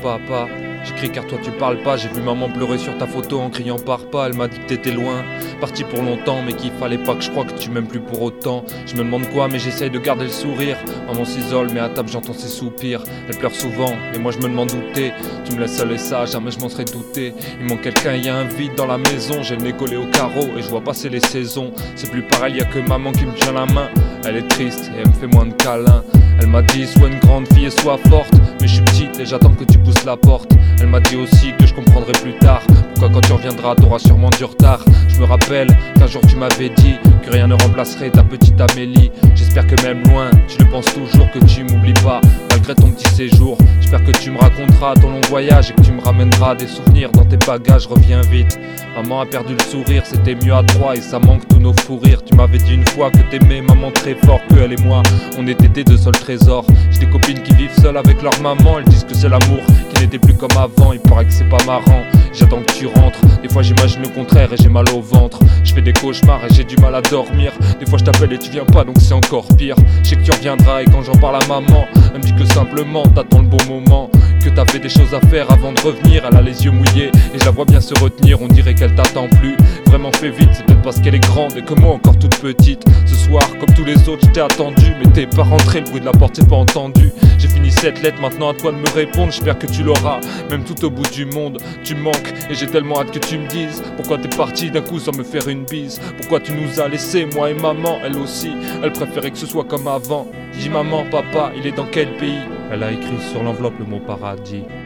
papa. J'écris car toi tu parles pas, j'ai vu maman pleurer sur ta photo en criant pars pas. Elle m'a dit que t'étais loin, parti pour longtemps, mais qu'il fallait pas que je croie que tu m'aimes plus pour autant. Je me demande quoi, mais j'essaye de garder le sourire. Maman s'isole, mais à table j'entends ses soupirs. Elle pleure souvent, et moi je me demande où t'es. Tu me laisses seul et ça, jamais je m'en serais douté. Il manque quelqu'un, y a un vide dans la maison. J'ai le nez collé au carreau et je vois passer les saisons. C'est plus pareil, y a que maman qui me tient la main. Elle est triste et elle me fait moins de câlins. Elle m'a dit sois une grande fille et sois forte, mais je suis petite et j'attends que tu pousses la porte. Elle m'a dit aussi que je comprendrai plus tard pourquoi quand tu reviendras t'auras sûrement du retard. Je me rappelle qu'un jour tu m'avais dit que rien ne remplacerait ta petite Amélie. J'espère que même loin tu le penses toujours, que tu m'oublies pas malgré ton petit séjour. J'espère que tu me raconteras ton long voyage et que tu me ramèneras des souvenirs dans tes bagages. Reviens vite, maman a perdu le sourire, c'était mieux à trois et ça manque tous nos fous rires. Tu m'avais dit une fois que t'aimais maman très fort, que elle et moi on était tes deux seuls trésors. J'ai des copines qui vivent seules avec leur maman, elles disent que c'est l'amour qui n'était plus comme avant. Il paraît que c'est pas marrant, j'attends que tu rentres. Des fois j'imagine le contraire et j'ai mal au ventre. Je fais des cauchemars et j'ai du mal à dormir. Des fois je t'appelle et tu viens pas, donc c'est encore pire. Je sais que tu reviendras et quand j'en parle à maman, elle me dit que simplement t'attends le bon moment, que t'avais des choses à faire avant de revenir. Elle a les yeux mouillés et je la vois bien se retenir. On dirait qu'elle t'attend plus, vraiment fais vite. C'est peut-être parce qu'elle est grande et que moi encore toute petite. Ce soir comme tous les autres je t'ai attendu, mais t'es pas rentré, le bruit de la porte j'ai pas entendu. J'ai fini cette lettre, maintenant à toi de me répondre. J'espère que tu l'auras, même tout au bout du monde. Tu me manques et j'ai tellement hâte que tu me dises pourquoi t'es parti d'un coup sans me faire une bise. Pourquoi tu nous as laissés, moi et maman. Elle aussi, elle préférait que ce soit comme avant. Dis maman, papa, il est dans quel pays? Elle a écrit sur l'enveloppe le mot paradis.